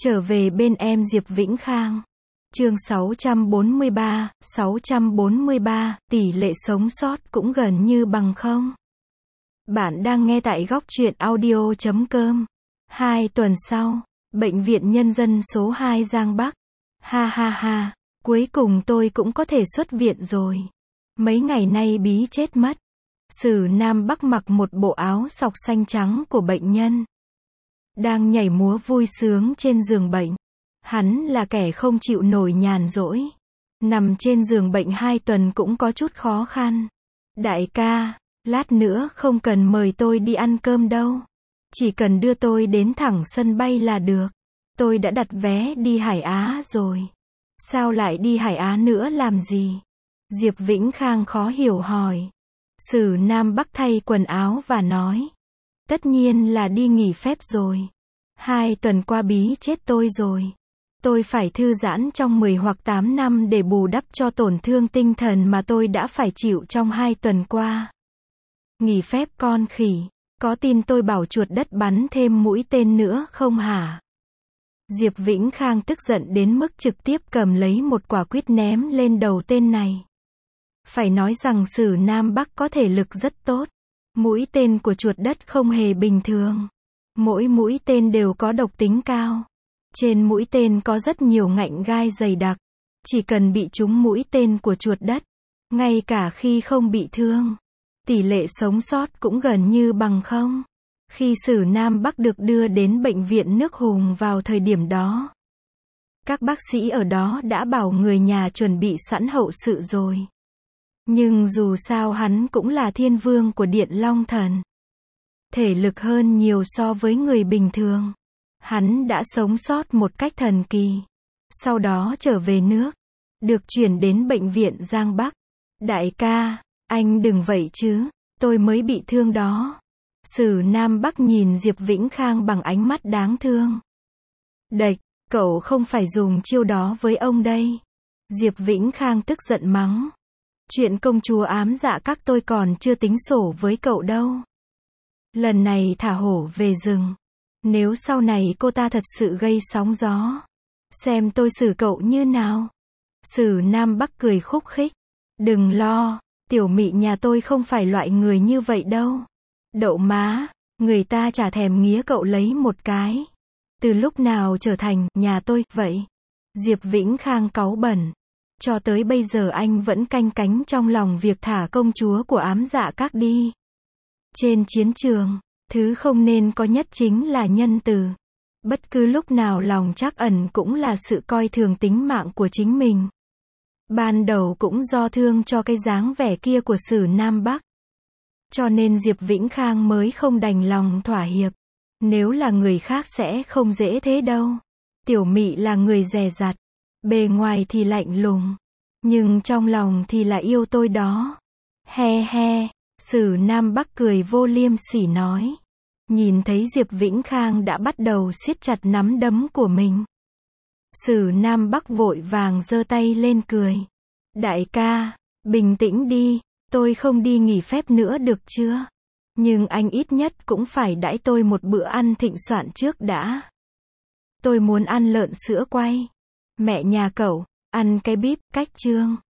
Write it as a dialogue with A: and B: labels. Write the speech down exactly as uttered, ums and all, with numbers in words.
A: Trở về bên em Diệp Vĩnh Khang. Chương sáu trăm bốn mươi ba, sáu trăm bốn mươi ba, tỷ lệ sống sót cũng gần như bằng không. Bạn đang nghe tại góc truyện audio chấm com. Hai tuần sau, Bệnh viện Nhân dân số hai Giang Bắc. Ha ha ha, cuối cùng tôi cũng có thể xuất viện rồi. Mấy ngày nay bí chết mất. Sử Nam Bắc mặc một bộ áo sọc xanh trắng của bệnh nhân. Đang nhảy múa vui sướng trên giường bệnh. Hắn là kẻ không chịu nổi nhàn rỗi. Nằm trên giường bệnh hai tuần cũng có chút khó khăn. Đại ca, lát nữa không cần mời tôi đi ăn cơm đâu. Chỉ cần đưa tôi đến thẳng sân bay là được. Tôi đã đặt vé đi Hải Á rồi. Sao lại đi Hải Á nữa làm gì? Diệp Vĩnh Khang khó hiểu hỏi. Sử Nam Bắc thay quần áo và nói. Tất nhiên là đi nghỉ phép rồi. Hai tuần qua bí chết tôi rồi. Tôi phải thư giãn trong mười hoặc tám năm để bù đắp cho tổn thương tinh thần mà tôi đã phải chịu trong hai tuần qua. Nghỉ phép con khỉ, có tin tôi bảo chuột đất bắn thêm mũi tên nữa không hả? Diệp Vĩnh Khang tức giận đến mức trực tiếp cầm lấy một quả quýt ném lên đầu tên này. Phải nói rằng Sử Nam Bắc có thể lực rất tốt. Mũi tên của chuột đất không hề bình thường. Mỗi mũi tên đều có độc tính cao. Trên mũi tên có rất nhiều ngạnh gai dày đặc. Chỉ cần bị trúng mũi tên của chuột đất, ngay cả khi không bị thương, tỷ lệ sống sót cũng gần như bằng không. Khi Sử Nam Bắc được đưa đến bệnh viện Nước Hùng vào thời điểm đó, các bác sĩ ở đó đã bảo người nhà chuẩn bị sẵn hậu sự rồi. Nhưng dù sao hắn cũng là thiên vương của Điện Long Thần. Thể lực hơn nhiều so với người bình thường. Hắn đã sống sót một cách thần kỳ. Sau đó trở về nước. Được chuyển đến bệnh viện Giang Bắc. Đại ca, anh đừng vậy chứ. Tôi mới bị thương đó. Sử Nam Bắc nhìn Diệp Vĩnh Khang bằng ánh mắt đáng thương. Đệch, cậu không phải dùng chiêu đó với ông đây. Diệp Vĩnh Khang tức giận mắng. Chuyện công chúa ám dạ các tôi còn chưa tính sổ với cậu đâu. Lần này thả hổ về rừng. Nếu sau này cô ta thật sự gây sóng gió, xem tôi xử cậu như nào. Sử Nam Bắc cười khúc khích. Đừng lo, tiểu mị nhà tôi không phải loại người như vậy đâu. Đậu má, người ta chả thèm nghía cậu lấy một cái. Từ lúc nào trở thành nhà tôi vậy? Diệp Vĩnh Khang cáu bẩn. Cho tới bây giờ anh vẫn canh cánh trong lòng việc thả công chúa của ám dạ các đi. Trên chiến trường, thứ không nên có nhất chính là nhân từ. Bất cứ lúc nào lòng trắc ẩn cũng là sự coi thường tính mạng của chính mình. Ban đầu cũng do thương cho cái dáng vẻ kia của Sử Nam Bắc. Cho nên Diệp Vĩnh Khang mới không đành lòng thỏa hiệp. Nếu là người khác sẽ không dễ thế đâu. Tiểu mị là người dè dặt. Bề ngoài thì lạnh lùng. Nhưng trong lòng thì là yêu tôi đó. He he. Sử Nam Bắc cười vô liêm sỉ nói. Nhìn thấy Diệp Vĩnh Khang đã bắt đầu siết chặt nắm đấm của mình. Sử Nam Bắc vội vàng giơ tay lên cười. Đại ca, bình tĩnh đi, tôi không đi nghỉ phép nữa được chưa? Nhưng anh ít nhất cũng phải đãi tôi một bữa ăn thịnh soạn trước đã. Tôi muốn ăn lợn sữa quay. Mẹ nhà cậu, ăn cái bíp, cách trương.